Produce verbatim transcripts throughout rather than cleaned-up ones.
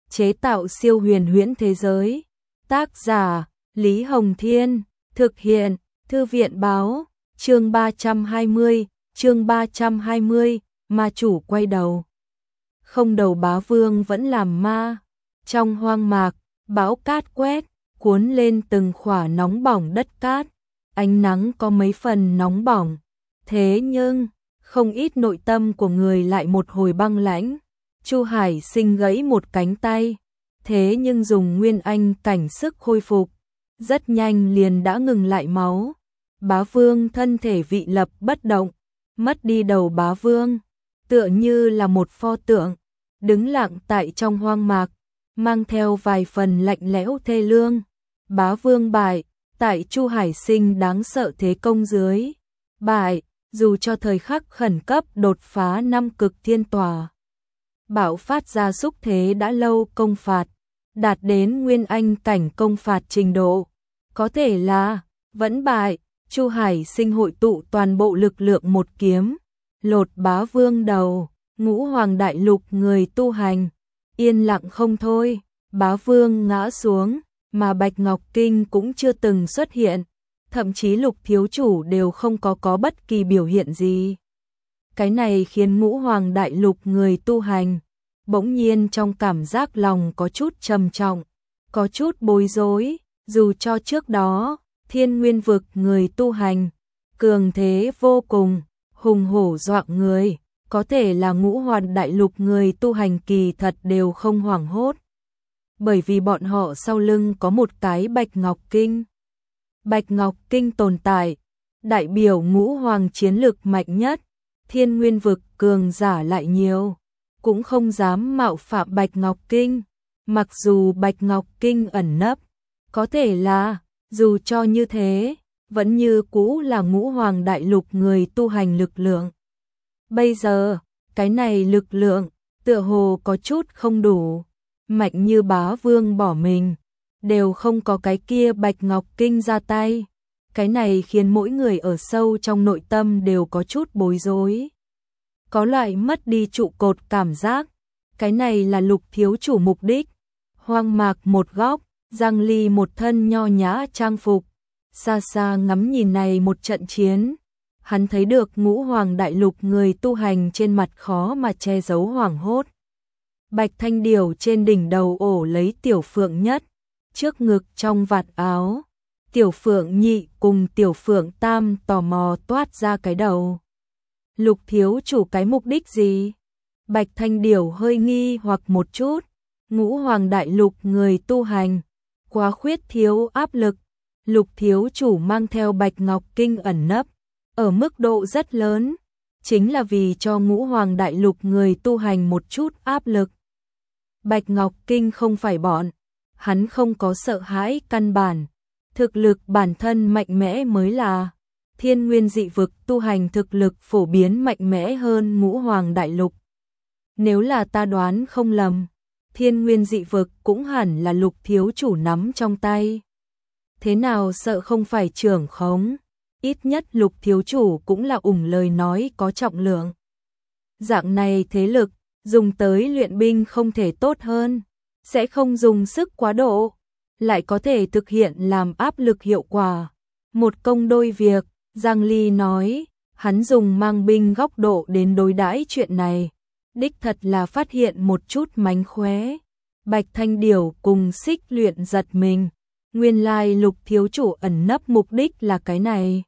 chế tạo siêu huyền huyễn thế giới. Tác giả, Lý Hồng Thiên, thực hiện, Thư viện Báo, chương ba trăm hai mươi, chương ba trăm hai mươi, ma chủ quay đầu. Không đầu bá vương vẫn làm ma, trong hoang mạc, bão cát quét, cuốn lên từng khỏa nóng bỏng đất cát, ánh nắng có mấy phần nóng bỏng, thế nhưng, không ít nội tâm của người lại một hồi băng lãnh. Chu Hải Sinh gãy một cánh tay, thế nhưng dùng nguyên anh cảnh sức khôi phục, rất nhanh liền đã ngừng lại máu. Bá vương thân thể vị lập bất động, mất đi đầu bá vương, tựa như là một pho tượng, đứng lặng tại trong hoang mạc, mang theo vài phần lạnh lẽo thê lương. Bá vương bại, tại Chu Hải Sinh đáng sợ thế công dưới. Bại, dù cho thời khắc khẩn cấp đột phá năm cực thiên tòa. Bạo phát ra xúc thế đã lâu công phạt, đạt đến nguyên anh cảnh công phạt trình độ. Có thể là, vẫn bại, Chu Hải Sinh hội tụ toàn bộ lực lượng một kiếm, lột bá vương đầu. Ngũ hoàng đại lục người tu hành, yên lặng không thôi, bá vương ngã xuống, mà Bạch Ngọc Kinh cũng chưa từng xuất hiện, thậm chí Lục thiếu chủ đều không có có bất kỳ biểu hiện gì. Cái này khiến ngũ hoàng đại lục người tu hành, bỗng nhiên trong cảm giác lòng có chút trầm trọng, có chút bối rối, dù cho trước đó, Thiên Nguyên vực người tu hành, cường thế vô cùng, hùng hổ dọa người. Có thể là ngũ hoàng đại lục người tu hành kỳ thật đều không hoảng hốt. Bởi vì bọn họ sau lưng có một cái Bạch Ngọc Kinh. Bạch Ngọc Kinh tồn tại, đại biểu ngũ hoàng chiến lực mạnh nhất, Thiên Nguyên vực cường giả lại nhiều, cũng không dám mạo phạm Bạch Ngọc Kinh. Mặc dù Bạch Ngọc Kinh ẩn nấp, có thể là, dù cho như thế, vẫn như cũ là ngũ hoàng đại lục người tu hành lực lượng. Bây giờ, cái này lực lượng, tựa hồ có chút không đủ, mạnh như bá vương bỏ mình, đều không có cái kia Bạch Ngọc Kinh ra tay. Cái này khiến mỗi người ở sâu trong nội tâm đều có chút bối rối. Có loại mất đi trụ cột cảm giác, cái này là Lục thiếu chủ mục đích. Hoang mạc một góc, Giang Ly một thân nho nhã trang phục, xa xa ngắm nhìn này một trận chiến. Hắn thấy được ngũ hoàng đại lục người tu hành trên mặt khó mà che giấu hoảng hốt. Bạch Thanh Điểu trên đỉnh đầu ổ lấy Tiểu Phượng Nhất, trước ngực trong vạt áo. Tiểu Phượng Nhị cùng Tiểu Phượng Tam tò mò toát ra cái đầu. Lục thiếu chủ cái mục đích gì? Bạch Thanh Điểu hơi nghi hoặc một chút. Ngũ hoàng đại lục người tu hành, quá khuyết thiếu áp lực. Lục thiếu chủ mang theo Bạch Ngọc Kinh ẩn nấp, ở mức độ rất lớn, chính là vì cho ngũ hoàng đại lục người tu hành một chút áp lực. Bạch Ngọc Kinh không phải bọn, hắn không có sợ hãi căn bản, thực lực bản thân mạnh mẽ mới là. Thiên Nguyên dị vực tu hành thực lực phổ biến mạnh mẽ hơn ngũ hoàng đại lục. Nếu là ta đoán không lầm, Thiên Nguyên dị vực cũng hẳn là Lục thiếu chủ nắm trong tay. Thế nào sợ không phải trưởng khống? Ít nhất Lục thiếu chủ cũng là ủng lời nói có trọng lượng. Dạng này thế lực, dùng tới luyện binh không thể tốt hơn, sẽ không dùng sức quá độ, lại có thể thực hiện làm áp lực hiệu quả. Một công đôi việc, Giang Ly nói, hắn dùng mang binh góc độ đến đối đãi chuyện này, đích thật là phát hiện một chút mánh khóe. Bạch Thanh Điểu cùng Xích Luyện giật mình, nguyên lai Lục thiếu chủ ẩn nấp mục đích là cái này.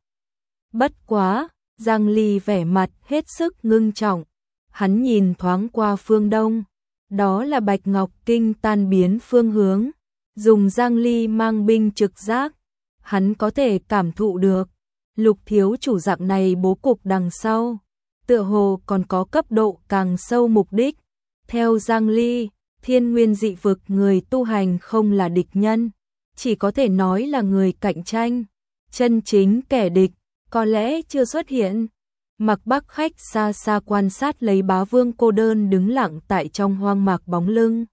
Bất quá, Giang Ly vẻ mặt hết sức ngưng trọng, hắn nhìn thoáng qua phương đông, đó là Bạch Ngọc Kinh tan biến phương hướng, dùng Giang Ly mang binh trực giác, hắn có thể cảm thụ được, Lục thiếu chủ dạng này bố cục đằng sau, tựa hồ còn có cấp độ càng sâu mục đích. Theo Giang Ly, Thiên Nguyên dị vực người tu hành không là địch nhân, chỉ có thể nói là người cạnh tranh, chân chính kẻ địch có lẽ chưa xuất hiện. Mặc Bắc khách xa xa quan sát lấy bá vương cô đơn đứng lặng tại trong hoang mạc bóng lưng.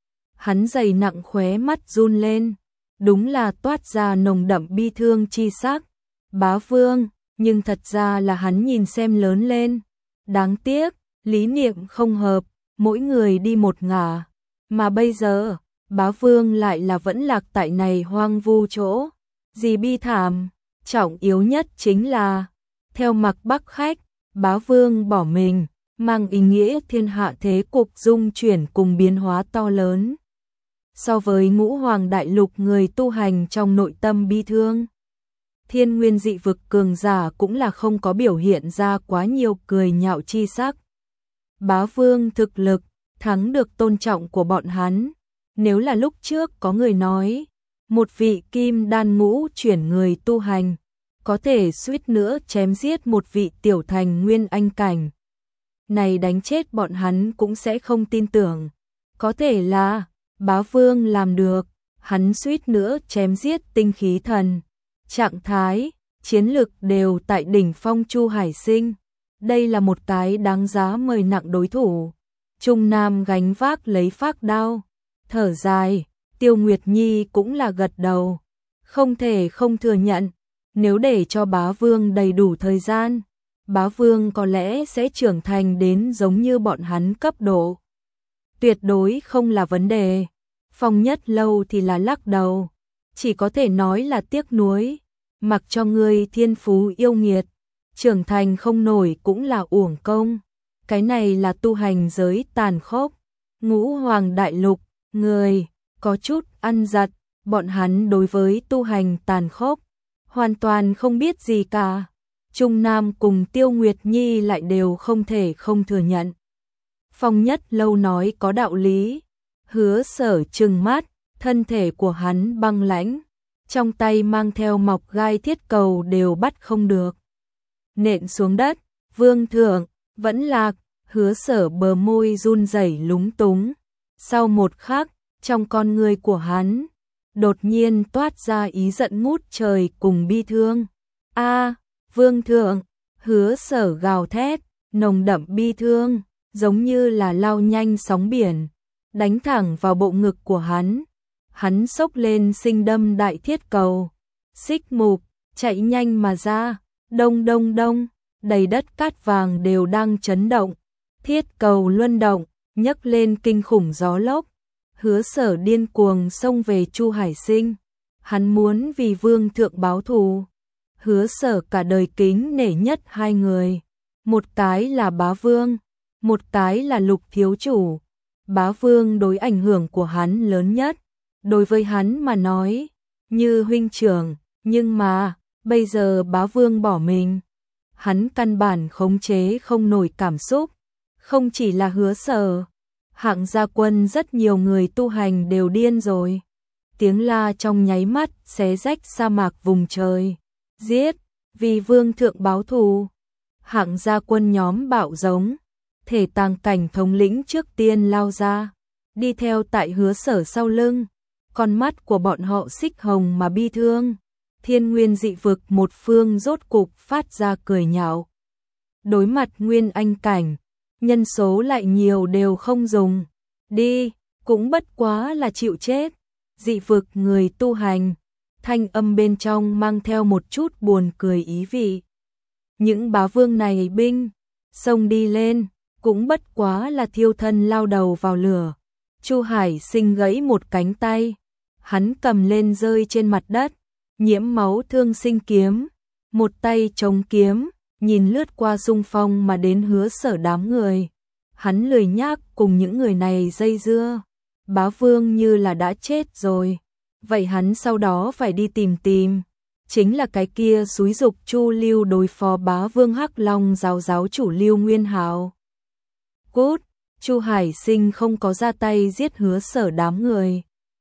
Hắn dày nặng khóe mắt run lên, đúng là toát ra nồng đậm bi thương chi sắc. Bá vương, nhưng thật ra là hắn nhìn xem lớn lên. Đáng tiếc, lý niệm không hợp, mỗi người đi một ngả. Mà bây giờ, bá vương lại là vẫn lạc tại này hoang vu chỗ. Gì bi thảm, trọng yếu nhất chính là, theo Mạc Bắc Khách, bá vương bỏ mình, mang ý nghĩa thiên hạ thế cục dung chuyển cùng biến hóa to lớn. So với ngũ hoàng đại lục người tu hành trong nội tâm bi thương, thiên nguyên dị vực cường giả cũng là không có biểu hiện ra quá nhiều cười nhạo chi sắc. Bá vương thực lực, thắng được tôn trọng của bọn hắn. Nếu là lúc trước có người nói, một vị kim đan ngũ chuyển người tu hành, có thể suýt nữa chém giết một vị tiểu thành nguyên anh cảnh. Này đánh chết bọn hắn cũng sẽ không tin tưởng. Có thể là, bá vương làm được, hắn suýt nữa chém giết tinh khí thần. Trạng thái, chiến lực đều tại đỉnh phong Chu Hải Sinh. Đây là một cái đáng giá mời nặng đối thủ. Trung Nam gánh vác lấy phác đao, thở dài, Tiêu Nguyệt Nhi cũng là gật đầu. Không thể không thừa nhận, nếu để cho bá vương đầy đủ thời gian, bá vương có lẽ sẽ trưởng thành đến giống như bọn hắn cấp độ. Tuyệt đối không là vấn đề. Phong Nhất Lâu thì là lắc đầu, chỉ có thể nói là tiếc nuối. Mặc cho ngươi thiên phú yêu nghiệt, trưởng thành không nổi cũng là uổng công. Cái này là tu hành giới tàn khốc. Ngũ hoàng đại lục, người có chút ăn giật, bọn hắn đối với tu hành tàn khốc hoàn toàn không biết gì cả. Trung Nam cùng Tiêu Nguyệt Nhi lại đều không thể không thừa nhận. Phong Nhất Lâu nói có đạo lý. Hứa Sở trừng mắt, thân thể của hắn băng lãnh, trong tay mang theo mọc gai thiết cầu đều bắt không được. Nện xuống đất, vương thượng, vẫn lạc. Hứa Sở bờ môi run rẩy lúng túng. Sau một khắc, trong con người của hắn đột nhiên toát ra ý giận ngút trời cùng bi thương. A, vương thượng! Hứa Sở gào thét, nồng đậm bi thương, giống như là lao nhanh sóng biển, đánh thẳng vào bộ ngực của hắn. Hắn xốc lên sinh đâm đại thiết cầu, xích mục, chạy nhanh mà ra, đông đông đông, đầy đất cát vàng đều đang chấn động. Thiết cầu luân động, nhấc lên kinh khủng gió lốc. Hứa Sở điên cuồng xông về Chu Hải Sinh. Hắn muốn vì vương thượng báo thù. Hứa Sở cả đời kính nể nhất hai người. Một cái là bá vương, một cái là Lục thiếu chủ. Bá vương đối ảnh hưởng của hắn lớn nhất. Đối với hắn mà nói, như huynh trưởng, nhưng mà, bây giờ bá vương bỏ mình. Hắn căn bản khống chế không nổi cảm xúc. Không chỉ là Hứa Sở, Hạng Gia Quân rất nhiều người tu hành đều điên rồi. Tiếng la trong nháy mắt xé rách sa mạc vùng trời. Giết, vì vương thượng báo thù. Hạng Gia Quân nhóm bạo giống, thể tàng cảnh thống lĩnh trước tiên lao ra, đi theo tại Hứa Sở sau lưng. Con mắt của bọn họ xích hồng mà bi thương. Thiên nguyên dị vực một phương rốt cục phát ra cười nhạo. Đối mặt nguyên anh cảnh, nhân số lại nhiều đều không dùng. Đi, cũng bất quá là chịu chết. Dị vực người tu hành, thanh âm bên trong mang theo một chút buồn cười ý vị. Những bá vương này binh, xông đi lên, cũng bất quá là thiêu thân lao đầu vào lửa. Chu Hải Sinh gãy một cánh tay, hắn cầm lên rơi trên mặt đất, nhiễm máu thương sinh kiếm, một tay chống kiếm, nhìn lướt qua xung phong mà đến Hứa Sở đám người. Hắn lười nhác cùng những người này dây dưa. Bá vương như là đã chết rồi, vậy hắn sau đó phải đi tìm tìm. Chính là cái kia xúi dục Chu Lưu đối phó bá vương Hắc Long giáo giáo chủ Lưu Nguyên Hạo. Cút, Chu Hải Sinh không có ra tay giết Hứa Sở đám người.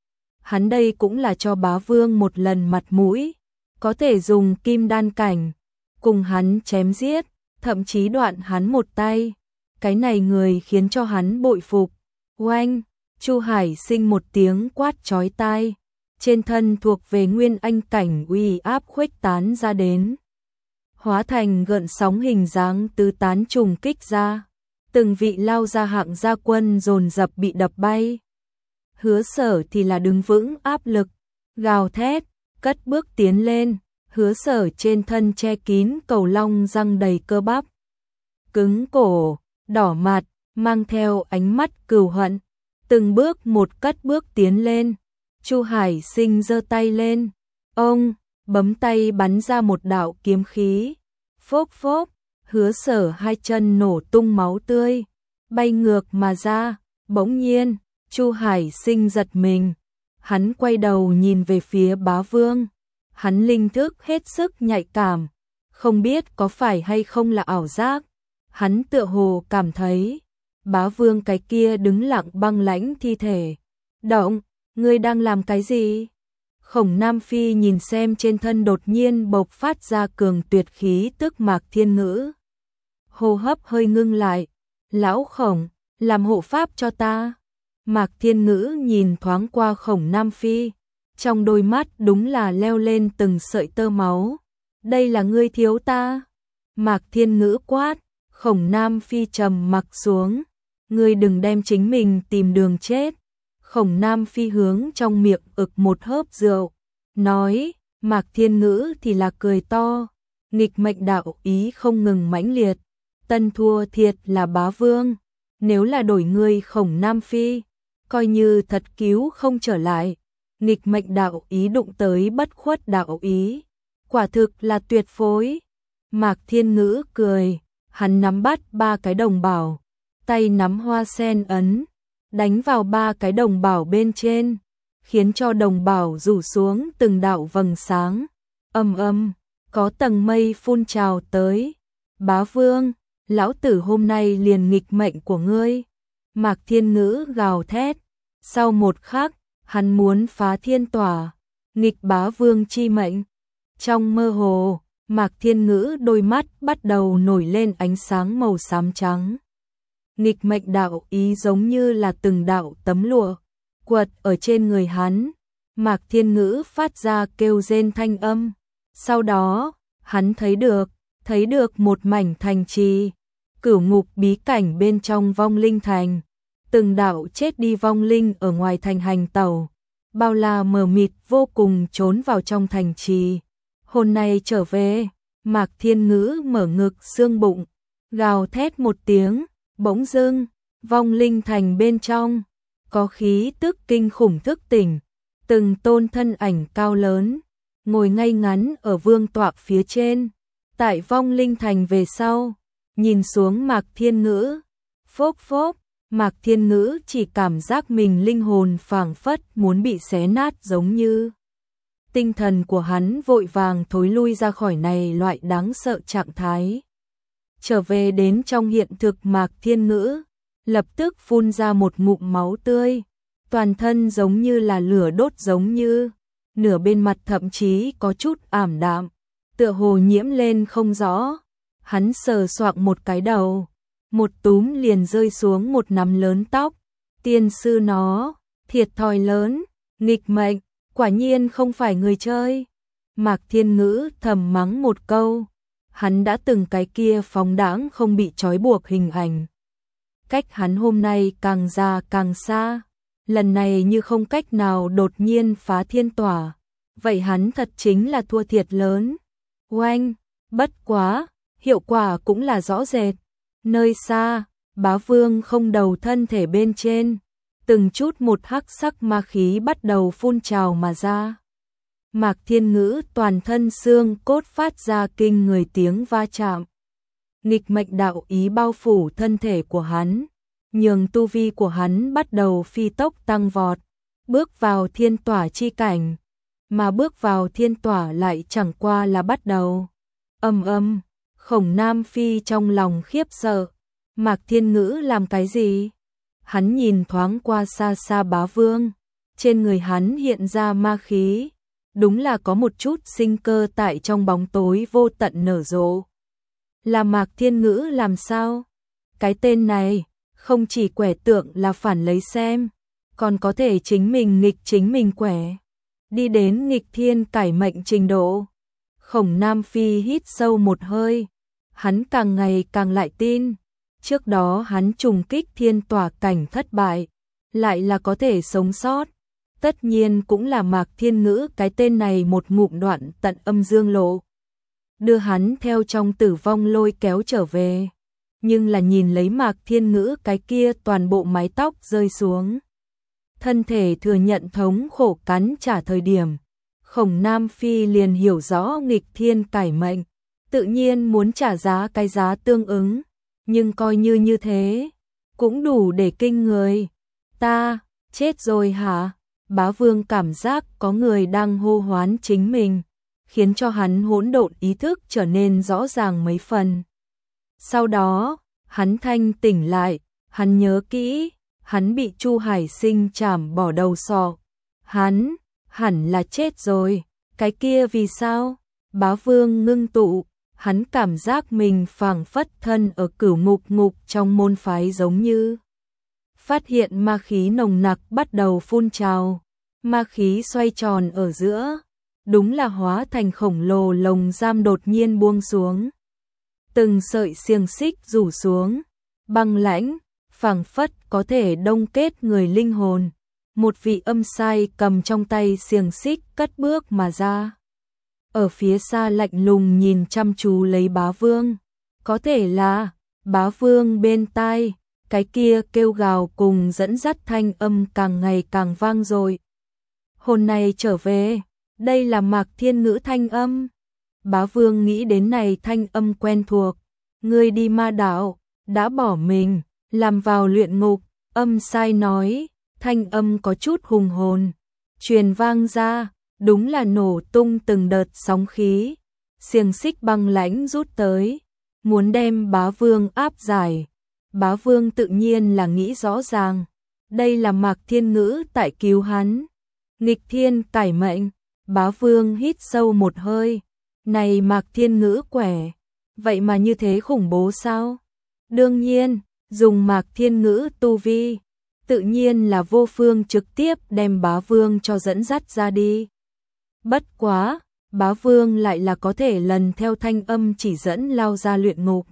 Hắn đây cũng là cho bá vương một lần mặt mũi, có thể dùng kim đan cảnh cùng hắn chém giết, thậm chí đoạn hắn một tay. Cái này người khiến cho hắn bội phục. Oanh, Chu Hải Sinh một tiếng quát chói tai, trên thân thuộc về nguyên anh cảnh uy áp khuếch tán ra đến, hóa thành gợn sóng hình dáng tứ tán trùng kích ra. Từng vị lao ra Hạng Gia Quân dồn dập bị đập bay. Hứa Sở thì là đứng vững áp lực, gào thét, cất bước tiến lên. Hứa Sở trên thân che kín cầu long răng đầy cơ bắp, cứng cổ, đỏ mặt, mang theo ánh mắt cừu hận. từng bước một cất bước tiến lên. Chu Hải Sinh giơ tay lên, ông bấm tay bắn ra một đạo kiếm khí. Phốc phốc, Hứa Sở hai chân nổ tung máu tươi, bay ngược mà ra. Bỗng nhiên, Chu Hải Sinh giật mình, hắn quay đầu nhìn về phía Bá Vương. Hắn linh thức hết sức nhạy cảm, không biết có phải hay không là ảo giác. Hắn tựa hồ cảm thấy Bá Vương cái kia đứng lặng băng lãnh thi thể. Động, ngươi đang làm cái gì? Khổng Nam Phi nhìn xem trên thân đột nhiên bộc phát ra cường tuyệt khí tức Mạc Thiên Ngữ. Hô hấp hơi ngưng lại. Lão Khổng, làm hộ pháp cho ta. Mạc Thiên Ngữ nhìn thoáng qua Khổng Nam Phi, trong đôi mắt đúng là leo lên từng sợi tơ máu. Đây là ngươi thiếu ta. Mạc Thiên Ngữ quát. Khổng Nam Phi trầm mặc xuống. Ngươi đừng đem chính mình tìm đường chết. Khổng Nam Phi hướng trong miệng ực một hớp rượu, nói. Mạc Thiên Ngữ thì là cười to. Nghịch mệnh đạo ý không ngừng mãnh liệt. Tân thua thiệt là Bá Vương. Nếu là đổi ngươi Khổng Nam Phi, coi như thật cứu không trở lại. Nghịch mệnh đạo ý đụng tới bất khuất đạo ý, quả thực là tuyệt phối. Mạc Thiên Ngữ cười, hắn nắm bắt ba cái đồng bảo, tay nắm hoa sen ấn, đánh vào ba cái đồng bảo bên trên, khiến cho đồng bảo rủ xuống từng đạo vầng sáng. Âm âm, có tầng mây phun trào tới. Bá Vương, lão tử hôm nay liền nghịch mệnh của ngươi. Mạc Thiên Ngữ gào thét. Sau một khắc, hắn muốn phá thiên tỏa, nghịch Bá Vương chi mệnh. Trong mơ hồ, Mạc Thiên Ngữ đôi mắt bắt đầu nổi lên ánh sáng màu xám trắng. Nghịch mệnh đạo ý giống như là từng đạo tấm lụa quật ở trên người hắn. Mạc Thiên Ngữ phát ra kêu rên thanh âm. Sau đó, hắn thấy được, thấy được một mảnh thành trì, cửu ngục bí cảnh bên trong vong linh thành. Từng đạo chết đi vong linh ở ngoài thành hành tẩu, bao la mờ mịt vô cùng trốn vào trong thành trì. Hôm nay trở về, Mạc Thiên Ngữ mở ngực xương bụng, gào thét một tiếng, bỗng dưng, vong linh thành bên trong, có khí tức kinh khủng thức tỉnh, từng tôn thân ảnh cao lớn, ngồi ngay ngắn ở vương tọa phía trên, tại vong linh thành về sau, nhìn xuống Mạc Thiên Ngữ, phốc phốc. Mạc Thiên Ngữ chỉ cảm giác mình linh hồn phảng phất muốn bị xé nát giống như. Tinh thần của hắn vội vàng thối lui ra khỏi này loại đáng sợ trạng thái. Trở về đến trong hiện thực Mạc Thiên Ngữ, lập tức phun ra một ngụm máu tươi, toàn thân giống như là lửa đốt giống như, nửa bên mặt thậm chí có chút ảm đạm, tựa hồ nhiễm lên không rõ. Hắn sờ soạng một cái đầu, một túm liền rơi xuống một nắm lớn tóc. Tiên sư nó, thiệt thòi lớn, nghịch mệnh, quả nhiên không phải người chơi. Mạc Thiên Ngữ thầm mắng một câu, hắn đã từng cái kia phóng đãng không bị trói buộc hình ảnh. Cách hắn hôm nay càng già càng xa, lần này như không cách nào đột nhiên phá thiên tỏa, vậy hắn thật chính là thua thiệt lớn. Oanh, bất quá, hiệu quả cũng là rõ rệt. Nơi xa, Bá Vương không đầu thân thể bên trên, từng chút một hắc sắc ma khí bắt đầu phun trào mà ra. Mạc Thiên Ngữ toàn thân xương cốt phát ra kinh người tiếng va chạm. Nghịch mệnh đạo ý bao phủ thân thể của hắn, nhường tu vi của hắn bắt đầu phi tốc tăng vọt, bước vào thiên tỏa chi cảnh, mà bước vào thiên tỏa lại chẳng qua là bắt đầu. Âm âm, Khổng Nam Phi trong lòng khiếp sợ, Mạc Thiên Ngữ làm cái gì? Hắn nhìn thoáng qua xa xa Bá Vương, trên người hắn hiện ra ma khí, đúng là có một chút sinh cơ tại trong bóng tối vô tận nở rộ. Là Mạc Thiên Ngữ làm sao? Cái tên này, không chỉ quẻ tượng là phản lấy xem, còn có thể chính mình nghịch chính mình quẻ, đi đến nghịch thiên cải mệnh trình độ. Khổng Nam Phi hít sâu một hơi, hắn càng ngày càng lại tin, trước đó hắn trùng kích thiên tỏa cảnh thất bại, lại là có thể sống sót. Tất nhiên cũng là Mạc Thiên Ngữ cái tên này một ngụm đoạn tận âm dương lộ, đưa hắn theo trong tử vong lôi kéo trở về. Nhưng là nhìn lấy Mạc Thiên Ngữ cái kia toàn bộ mái tóc rơi xuống, thân thể thừa nhận thống khổ cắn trả thời điểm, Khổng Nam Phi liền hiểu rõ nghịch thiên cải mệnh, tự nhiên muốn trả giá cái giá tương ứng, nhưng coi như như thế, cũng đủ để kinh người. Ta, chết rồi hả? Bá Vương cảm giác có người đang hô hoán chính mình, khiến cho hắn hỗn độn ý thức trở nên rõ ràng mấy phần. Sau đó, hắn thanh tỉnh lại, hắn nhớ kỹ, hắn bị Chu Hải Sinh chảm bỏ đầu sọ. Hắn, hẳn là chết rồi, cái kia vì sao? Bá Vương ngưng tụ, hắn cảm giác mình phảng phất thân ở cửu ngục ngục trong môn phái giống như. Phát hiện ma khí nồng nặc bắt đầu phun trào, ma khí xoay tròn ở giữa, đúng là hóa thành khổng lồ lồng giam đột nhiên buông xuống. Từng sợi xiềng xích rủ xuống, băng lãnh, phảng phất có thể đông kết người linh hồn. Một vị âm sai cầm trong tay xiềng xích cất bước mà ra. Ở phía xa lạnh lùng nhìn chăm chú lấy Bá Vương. Có thể là Bá Vương bên tai, cái kia kêu gào cùng dẫn dắt thanh âm càng ngày càng vang dội. Hồn này trở về, đây là Mạc Thiên Ngữ thanh âm. Bá Vương nghĩ đến này thanh âm quen thuộc. Ngươi đi ma đạo, đã bỏ mình, làm vào luyện ngục. Âm sai nói, thanh âm có chút hùng hồn, truyền vang ra, đúng là nổ tung từng đợt sóng khí. Xiềng xích băng lãnh rút tới, muốn đem Bá Vương áp giải. Bá Vương tự nhiên là nghĩ rõ ràng, đây là Mạc Thiên Ngữ tại cứu hắn. Nghịch thiên cải mệnh, Bá Vương hít sâu một hơi, này Mạc Thiên Ngữ quẻ, vậy mà như thế khủng bố sao? Đương nhiên, dùng Mạc Thiên Ngữ tu vi, tự nhiên là vô phương trực tiếp đem Bá Vương cho dẫn dắt ra đi. Bất quá, Bá Vương lại là có thể lần theo thanh âm chỉ dẫn lao ra luyện ngục.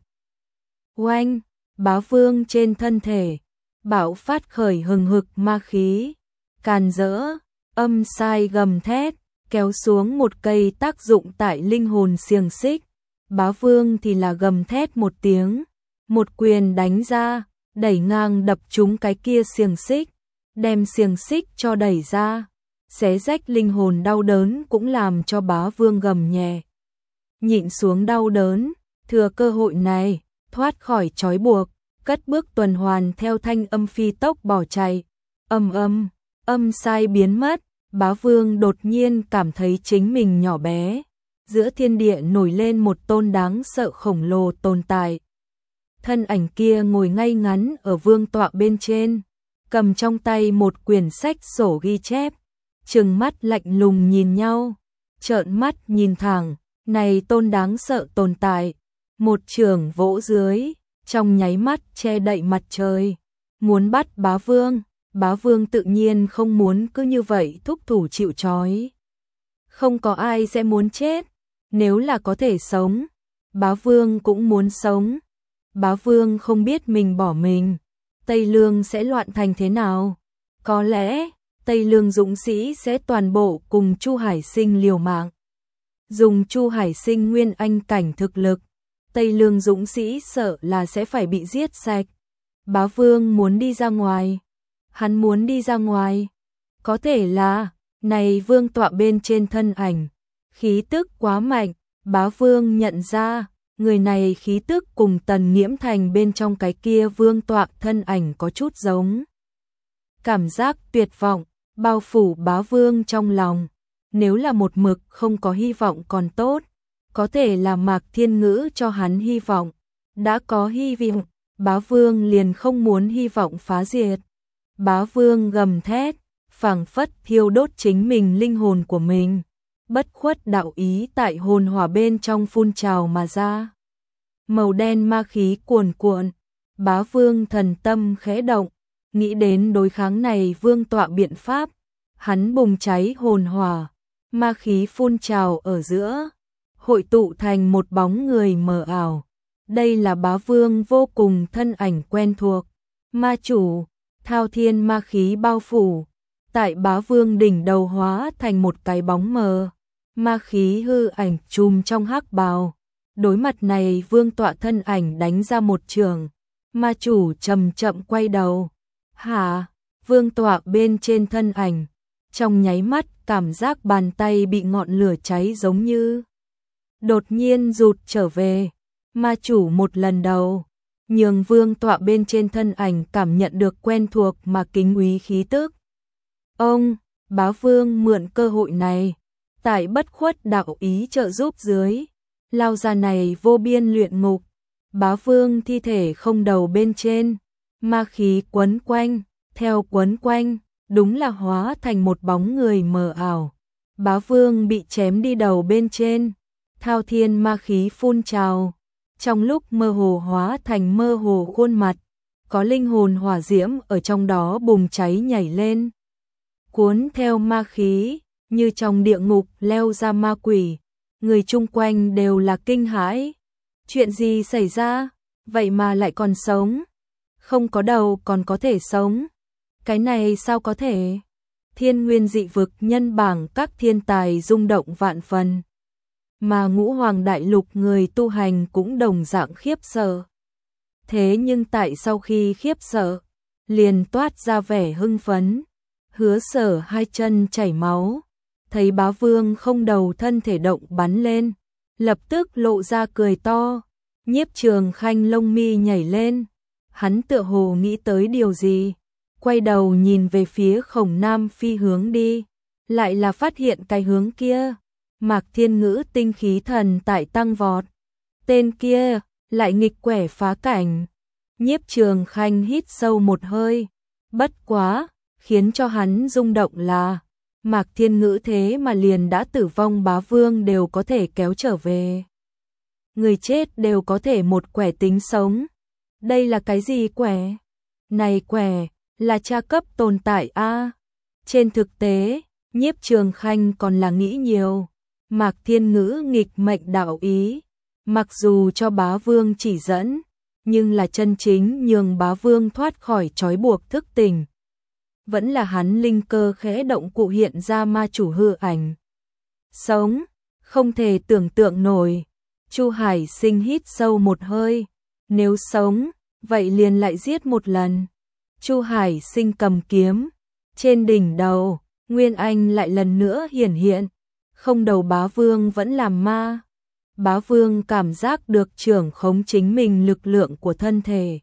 Oanh, Bá Vương trên thân thể, bạo phát khởi hừng hực ma khí, càn rỡ, âm sai gầm thét, kéo xuống một cây tác dụng tại linh hồn xiềng xích. Bá Vương thì là gầm thét một tiếng, một quyền đánh ra, đẩy ngang đập trúng cái kia xiềng xích, đem xiềng xích cho đẩy ra, xé rách linh hồn đau đớn cũng làm cho Bá Vương gầm nhẹ. Nhịn xuống đau đớn, thừa cơ hội này, thoát khỏi trói buộc, cất bước tuần hoàn theo thanh âm phi tốc bỏ chạy. Âm âm, âm sai biến mất, Bá Vương đột nhiên cảm thấy chính mình nhỏ bé, giữa thiên địa nổi lên một tôn đáng sợ khổng lồ tồn tại. Thân ảnh kia ngồi ngay ngắn ở vương tọa bên trên, cầm trong tay một quyển sách sổ ghi chép, trừng mắt lạnh lùng nhìn nhau, trợn mắt nhìn thẳng, này tôn đáng sợ tồn tại, một trường vỗ dưới, trong nháy mắt che đậy mặt trời, muốn bắt Bá Vương. Bá Vương tự nhiên không muốn cứ như vậy thúc thủ chịu trói. Không có ai sẽ muốn chết, nếu là có thể sống, Bá Vương cũng muốn sống. Bá Vương không biết mình bỏ mình, Tây Lương sẽ loạn thành thế nào. Có lẽ, Tây Lương dũng sĩ sẽ toàn bộ cùng Chu Hải Sinh liều mạng. Dùng Chu Hải Sinh nguyên anh cảnh thực lực, Tây Lương dũng sĩ sợ là sẽ phải bị giết sạch. Bá Vương muốn đi ra ngoài. Hắn muốn đi ra ngoài. Có thể là, này vương tọa bên trên thân ảnh, khí tức quá mạnh, Bá Vương nhận ra, người này khí tức cùng Tần Nghiễm Thành bên trong cái kia vương tọa thân ảnh có chút giống. Cảm giác tuyệt vọng, bao phủ Bá Vương trong lòng, nếu là một mực không có hy vọng còn tốt, có thể là Mạc Thiên Ngữ cho hắn hy vọng, đã có hy vọng, Bá Vương liền không muốn hy vọng phá diệt. Bá Vương gầm thét, phảng phất thiêu đốt chính mình linh hồn của mình, bất khuất đạo ý tại hồn hỏa bên trong phun trào mà ra. Màu đen ma khí cuồn cuộn, Bá Vương thần tâm khẽ động, nghĩ đến đối kháng này vương tọa biện pháp, hắn bùng cháy hồn hỏa, ma khí phun trào ở giữa, hội tụ thành một bóng người mờ ảo. Đây là Bá Vương vô cùng thân ảnh quen thuộc, ma chủ. Thao thiên ma khí bao phủ, tại Bá Vương đỉnh đầu hóa thành một cái bóng mờ, ma khí hư ảnh trùm trong hắc bào. Đối mặt này vương tọa thân ảnh đánh ra một trường, ma chủ chậm chậm quay đầu. Hả? vương tọa bên trên thân ảnh, trong nháy mắt cảm giác bàn tay bị ngọn lửa cháy giống như đột nhiên rụt trở về. Ma chủ một lần đầu, nhường vương tọa bên trên thân ảnh cảm nhận được quen thuộc mà kính úy khí tức. Ông, Bá Vương mượn cơ hội này, tại bất khuất đạo ý trợ giúp dưới, lao ra này vô biên luyện ngục. Bá Vương thi thể không đầu bên trên, ma khí quấn quanh, theo quấn quanh, đúng là hóa thành một bóng người mờ ảo. Bá Vương bị chém đi đầu bên trên, thao thiên ma khí phun trào, trong lúc mơ hồ hóa thành mơ hồ khuôn mặt, có linh hồn hỏa diễm ở trong đó bùng cháy nhảy lên, cuốn theo ma khí, như trong địa ngục leo ra ma quỷ, người chung quanh đều là kinh hãi. Chuyện gì xảy ra, vậy mà lại còn sống? Không có đầu còn có thể sống? Cái này sao có thể? Thiên nguyên dị vực nhân bảng các thiên tài rung động vạn phần. Mà ngũ hoàng đại lục người tu hành cũng đồng dạng khiếp sợ. Thế nhưng tại sau khi khiếp sợ, liền toát ra vẻ hưng phấn. Hứa Sở hai chân chảy máu, thấy Bá Vương không đầu thân thể động bắn lên, lập tức lộ ra cười to. Nhiếp Trường Khanh lông mi nhảy lên, hắn tựa hồ nghĩ tới điều gì, quay đầu nhìn về phía Khổng Nam Phi hướng đi, lại là phát hiện cái hướng kia, Mạc Thiên Ngữ tinh khí thần tại tăng vọt, tên kia lại nghịch quẻ phá cảnh. Nhiếp Trường Khanh hít sâu một hơi, bất quá, khiến cho hắn rung động là Mạc Thiên Ngữ thế mà liền đã tử vong Bá Vương đều có thể kéo trở về. Người chết đều có thể một quẻ tính sống. Đây là cái gì quẻ? Này quẻ, là tra cấp tồn tại a. Trên thực tế, Nhiếp Trường Khanh còn là nghĩ nhiều. Mạc Thiên Ngữ nghịch mệnh đạo ý, mặc dù cho Bá Vương chỉ dẫn, nhưng là chân chính nhường Bá Vương thoát khỏi trói buộc thức tỉnh. Vẫn là hắn linh cơ khẽ động cụ hiện ra ma chủ hư ảnh. Sống, không thể tưởng tượng nổi. Chu Hải Sinh hít sâu một hơi, nếu sống, vậy liền lại giết một lần. Chu Hải Sinh cầm kiếm, trên đỉnh đầu, Nguyên Anh lại lần nữa hiển hiện, không đầu Bá Vương vẫn làm ma. Bá Vương cảm giác được trưởng khống chính mình lực lượng của thân thể.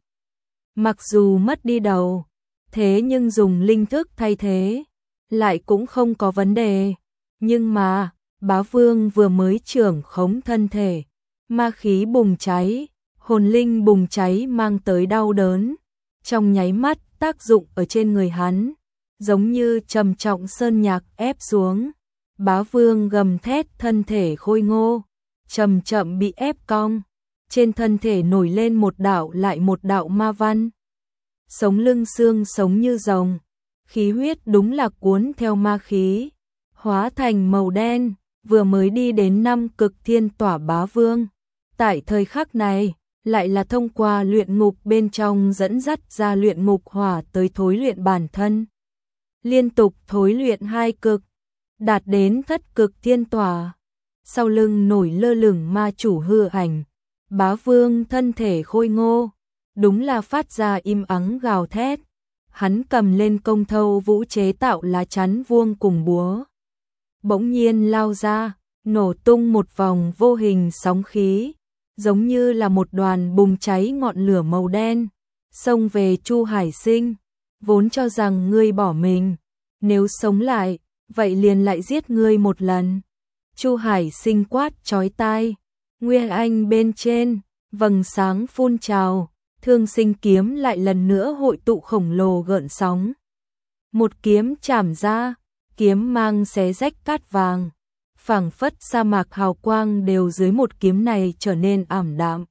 Mặc dù mất đi đầu, thế nhưng dùng linh thức thay thế, lại cũng không có vấn đề. Nhưng mà, Bá Vương vừa mới trưởng khống thân thể, ma khí bùng cháy, hồn linh bùng cháy mang tới đau đớn, trong nháy mắt tác dụng ở trên người hắn, giống như trầm trọng sơn nhạc ép xuống. Bá Vương gầm thét, thân thể khôi ngô, chậm chậm bị ép cong, trên thân thể nổi lên một đạo lại một đạo ma văn. Sống lưng xương sống như rồng, khí huyết đúng là cuốn theo ma khí, hóa thành màu đen, vừa mới đi đến năm cực thiên tỏa Bá Vương. Tại thời khắc này, lại là thông qua luyện ngục bên trong dẫn dắt ra luyện ngục hỏa tới thối luyện bản thân. Liên tục thối luyện hai cực, đạt đến thất cực thiên tỏa. Sau lưng nổi lơ lửng ma chủ hư ảnh, Bá Vương thân thể khôi ngô, đúng là phát ra im ắng gào thét. Hắn cầm lên công thâu vũ chế tạo lá chắn vuông cùng búa, bỗng nhiên lao ra, nổ tung một vòng vô hình sóng khí, giống như là một đoàn bùng cháy ngọn lửa màu đen, xông về Chu Hải Sinh. Vốn cho rằng ngươi bỏ mình, nếu sống lại, vậy liền lại giết ngươi một lần. Chu Hải Sinh quát chói tai, Nguyên Anh bên trên, vầng sáng phun trào, Thương Sinh kiếm lại lần nữa hội tụ khổng lồ gợn sóng. Một kiếm chảm ra, kiếm mang xé rách cát vàng, phảng phất sa mạc hào quang đều dưới một kiếm này trở nên ảm đạm.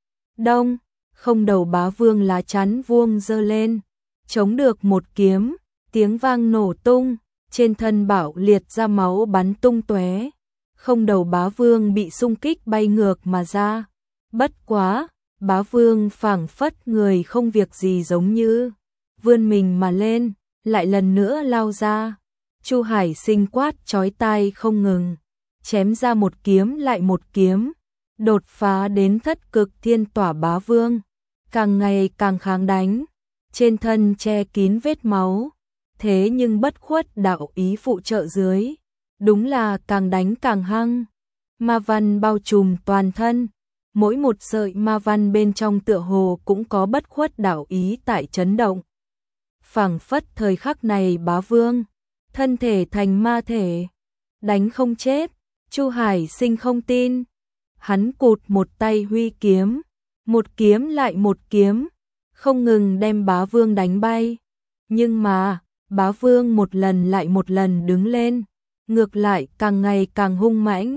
Đông, không đầu Bá Vương lá chắn vuông giơ lên, chống được một kiếm, tiếng vang nổ tung, trên thân bạo liệt ra máu bắn tung tóe. Không đầu Bá Vương bị xung kích bay ngược mà ra. Bất quá, Bá Vương phảng phất người không việc gì giống như vươn mình mà lên, lại lần nữa lao ra. Chu Hải Sinh quát chói tai không ngừng, chém ra một kiếm lại một kiếm, đột phá đến thất cực thiên tỏa Bá Vương, càng ngày càng kháng đánh, trên thân che kín vết máu, thế nhưng bất khuất đạo ý phụ trợ dưới, đúng là càng đánh càng hăng. Ma văn bao trùm toàn thân, mỗi một sợi ma văn bên trong tựa hồ cũng có bất khuất đạo ý tại chấn động. Phảng phất thời khắc này bá vương, thân thể thành ma thể, đánh không chết. Chu Hải Sinh không tin, hắn cụt một tay huy kiếm, một kiếm lại một kiếm, không ngừng đem bá vương đánh bay. Nhưng mà, bá vương một lần lại một lần đứng lên, ngược lại càng ngày càng hung mãnh.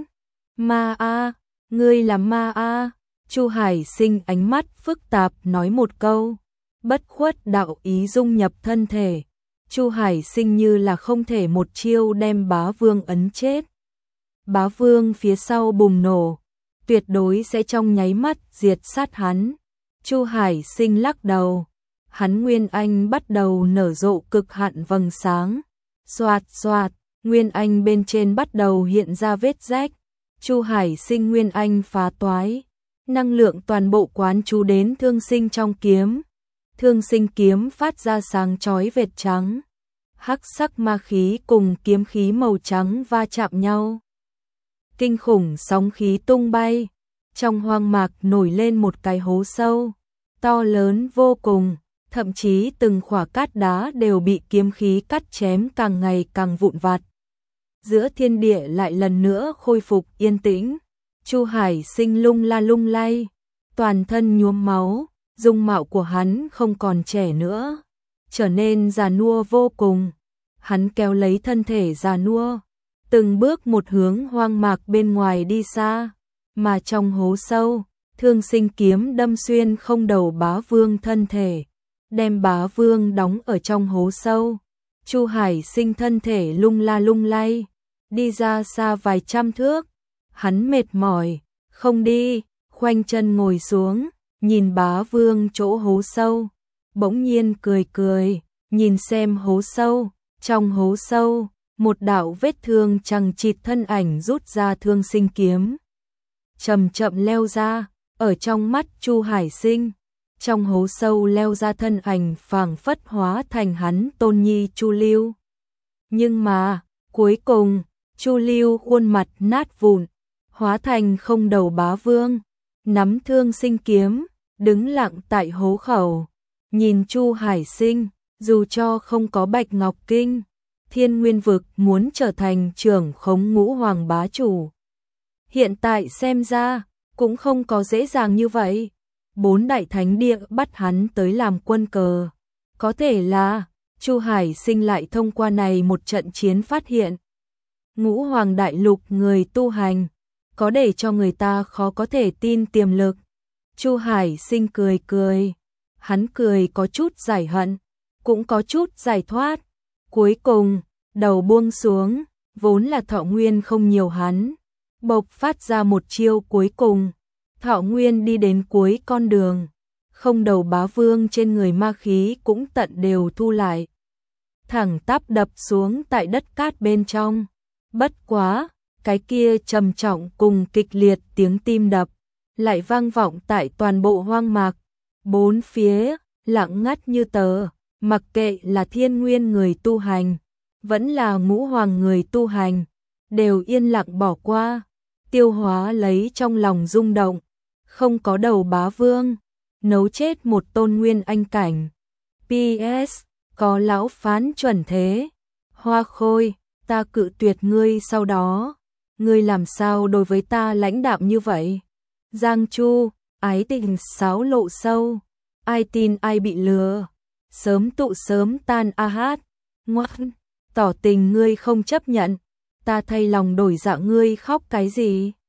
Ma a, ngươi là ma a. Chu Hải Sinh ánh mắt phức tạp nói một câu, bất khuất đạo ý dung nhập thân thể. Chu Hải Sinh như là không thể một chiêu đem bá vương ấn chết. Bá vương phía sau bùng nổ, tuyệt đối sẽ trong nháy mắt diệt sát hắn. Chu Hải Sinh lắc đầu, hắn Nguyên Anh bắt đầu nở rộ cực hạn vầng sáng. Xoạt xoạt, Nguyên Anh bên trên bắt đầu hiện ra vết rách. Chu Hải Sinh Nguyên Anh phá toái, năng lượng toàn bộ quán chú đến thương sinh trong kiếm. Thương sinh kiếm phát ra sáng chói vệt trắng. Hắc sắc ma khí cùng kiếm khí màu trắng va chạm nhau. Kinh khủng sóng khí tung bay, trong hoang mạc nổi lên một cái hố sâu, to lớn vô cùng, thậm chí từng khỏa cát đá đều bị kiếm khí cắt chém càng ngày càng vụn vặt. Giữa thiên địa lại lần nữa khôi phục yên tĩnh. Chu Hải Sinh lung la lung lay, toàn thân nhuốm máu, dung mạo của hắn không còn trẻ nữa, trở nên già nua vô cùng. Hắn kéo lấy thân thể già nua, từng bước một hướng hoang mạc bên ngoài đi xa, mà trong hố sâu, thương sinh kiếm đâm xuyên không đầu bá vương thân thể, đem bá vương đóng ở trong hố sâu. Chu Hải Sinh thân thể lung la lung lay, đi ra xa vài trăm thước, hắn mệt mỏi, không đi, khoanh chân ngồi xuống, nhìn bá vương chỗ hố sâu, bỗng nhiên cười cười, nhìn xem hố sâu, trong hố sâu, một đạo vết thương chằng chịt thân ảnh rút ra thương sinh kiếm. Chậm chậm leo ra, ở trong mắt Chu Hải Sinh, trong hố sâu leo ra thân ảnh phảng phất hóa thành hắn tôn nhi Chu Lưu. Nhưng mà, cuối cùng, Chu Lưu khuôn mặt nát vụn, hóa thành không đầu bá vương, nắm thương sinh kiếm, đứng lặng tại hố khẩu, nhìn Chu Hải Sinh, dù cho không có Bạch Ngọc Kinh, Thiên Nguyên Vực muốn trở thành trưởng khống ngũ hoàng bá chủ. Hiện tại xem ra, cũng không có dễ dàng như vậy. Bốn đại thánh địa bắt hắn tới làm quân cờ. Có thể là, Chu Hải Sinh lại thông qua này một trận chiến phát hiện. Ngũ hoàng đại lục người tu hành, có để cho người ta khó có thể tin tiềm lực. Chu Hải Sinh cười cười, hắn cười có chút giải hận, cũng có chút giải thoát. Cuối cùng, đầu buông xuống, vốn là thọ nguyên không nhiều hắn, bộc phát ra một chiêu cuối cùng. Thọ nguyên đi đến cuối con đường, không đầu bá vương trên người ma khí cũng tận đều thu lại, thẳng tắp đập xuống tại đất cát bên trong. Bất quá, cái kia trầm trọng cùng kịch liệt tiếng tim đập lại vang vọng tại toàn bộ hoang mạc. Bốn phía lặng ngắt như tờ, mặc kệ là thiên nguyên người tu hành, vẫn là ngũ hoàng người tu hành, đều yên lặng bỏ qua, tiêu hóa lấy trong lòng rung động. Không có đầu bá vương, nấu chết một tôn nguyên anh cảnh. pê ét, có lão phán chuẩn thế. Hoa Khôi, ta cự tuyệt ngươi sau đó, ngươi làm sao đối với ta lãnh đạm như vậy? Giang Chu, ái tình sáo lộ sâu, ai tin ai bị lừa, sớm tụ sớm tan a hát. Ngoan, tỏ tình ngươi không chấp nhận, ta thay lòng đổi dạ ngươi khóc cái gì?